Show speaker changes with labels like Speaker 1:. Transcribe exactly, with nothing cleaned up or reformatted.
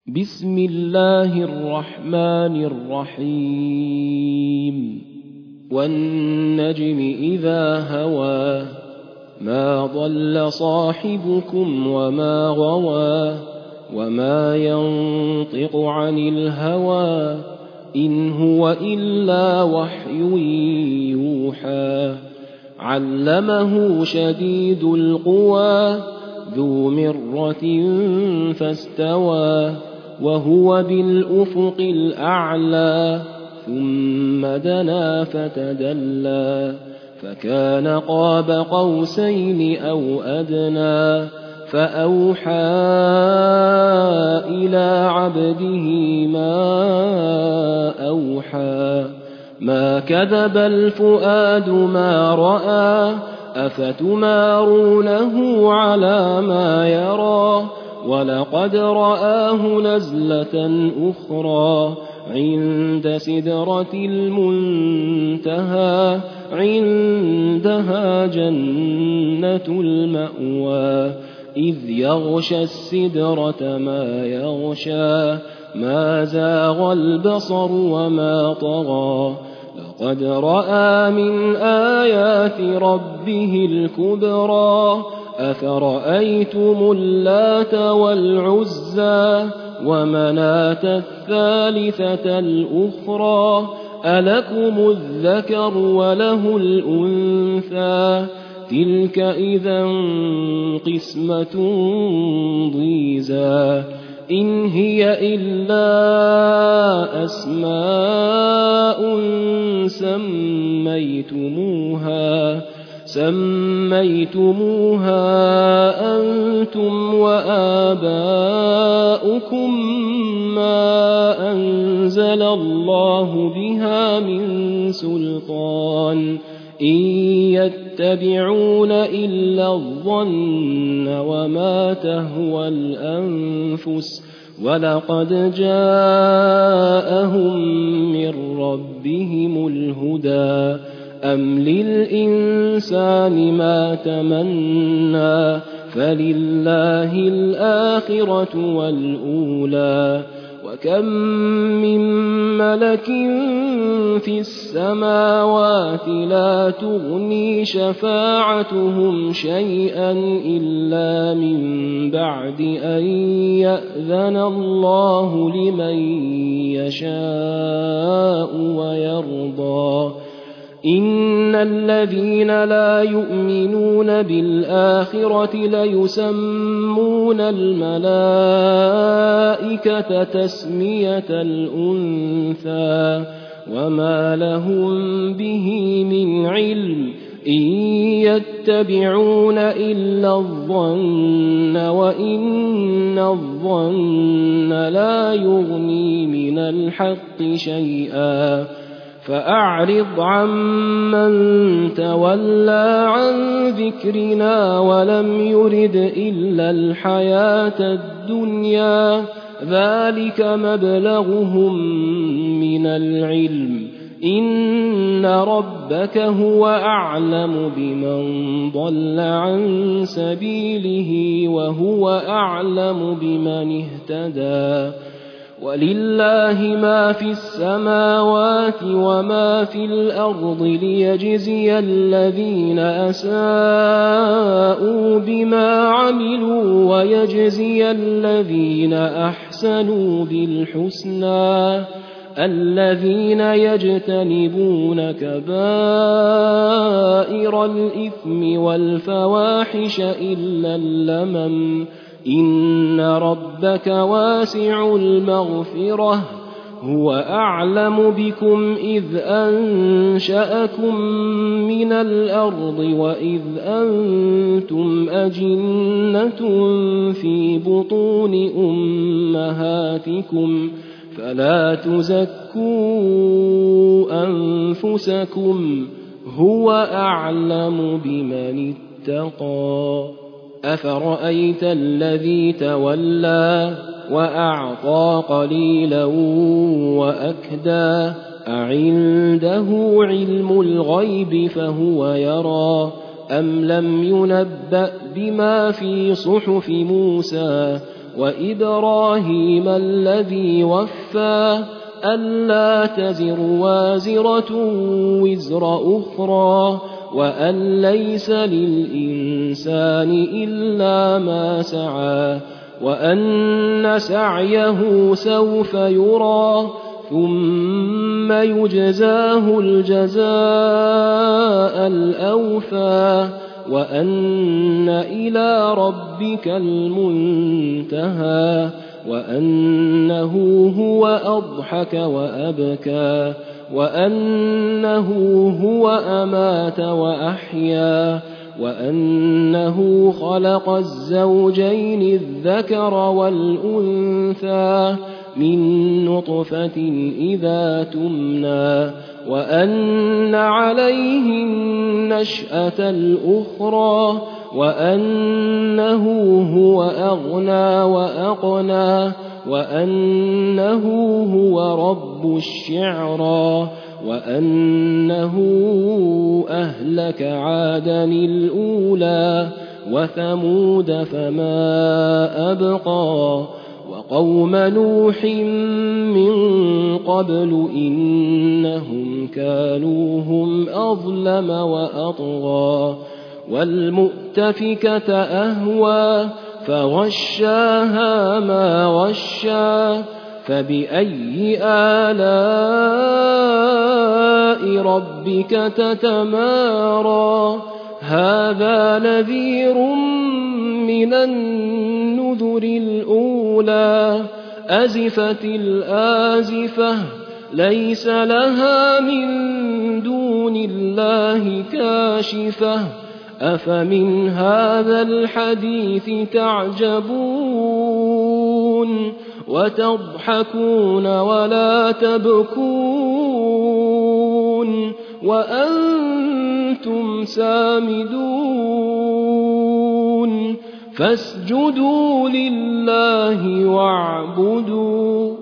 Speaker 1: بسم الله الرحمن الرحيم والنجم إذا هوى ما ضل صاحبكم وما غوى وما ينطق عن الهوى إن هو إلا وحي يوحى علمه شديد القوى ذو مرة فاستوى وهو بالأفق الأعلى ثم دنا فتدلى فكان قاب قوسين أو أدنى فأوحى إلى عبده ما أوحى ما كذب الفؤاد ما رأى أفتمارونه على ما يرى ولقد رآه نزلة أخرى عند سدرة المنتهى عندها جنة المأوى إذ يغشى السدرة ما يغشى ما زاغ البصر وما طغى لقد رأى من آيات ربه الكبرى أفرأيتم اللات والعزى ومناة الثالثة الأخرى ألكم الذكر وله الأنثى تلك إذا قسمة ضيزى إن هي إلا أسماء سميتموها سميتموها أنتم وآباؤكم ما أنزل الله بها من سلطان إن يتبعون إلا الظن وما تهوى الأنفس ولقد جاءهم من ربهم الهدى أم للإنسان ما تمنى فلله الآخرة والأولى وكم من ملك في السماوات لا تغني شفاعتهم شيئا إلا من بعد أن يأذن الله لمن يشاء ويرضى إن الذين لا يؤمنون بالآخرة ليسمون الملائكة تسمية الأنثى وما لهم به من علم إن يتبعون إلا الظن وإن الظن لا يغني من الحق شيئا فأعرض عمن تولى عن ذكرنا ولم يرد إلا الحياة الدنيا ذلك مبلغهم من العلم إن ربك هو أعلم بمن ضل عن سبيله وهو أعلم بمن اهتدى ولله ما في السماوات وما في الأرض ليجزي الذين أساءوا بما عملوا ويجزي الذين أحسنوا بالحسنى الذين يجتنبون كبائر الإثم والفواحش إلا اللمم إن ربك واسع المغفرة هو أعلم بكم إذ أنشأكم من الأرض وإذ أنتم أجنة في بطون أمهاتكم فلا تزكوا أنفسكم هو أعلم بمن اتقى أفرأيت الذي تولى وأعطى قليلا وأكدى أعنده علم الغيب فهو يرى أم لم ينبأ بما في صحف موسى وإبراهيم الذي وفى ألا تزر وازرة وزر أخرى وأن ليس للإنسان إلا ما سعى وأن سعيه سوف يرى ثم يجزاه الجزاء الأوفى وأن إلى ربك المنتهى وأنه هو أضحك وأبكى وأنه هو أمات وأحيا وأنه خلق الزوجين الذكر والأنثى من نطفة إذا تمنى وأن عليه النشأة الأخرى وأنه هو أغنى وأقنى وأنه هو رب الشعرى وأنه أهلك عادا الأولى وثمود فما أبقى وقوم نوح من قبل إنهم كانوا هم أظلم وأطغى والمؤتفكة أهوى فغشاها ما غشى فبأي آلاء ربك تتمارى هذا نذير من النذر الأولى أزفت الآزفة ليس لها من دون الله كاشفة أفمن هذا الحديث تعجبون وتضحكون ولا تبكون وأنتم سامدون فاسجدوا لله واعبدوا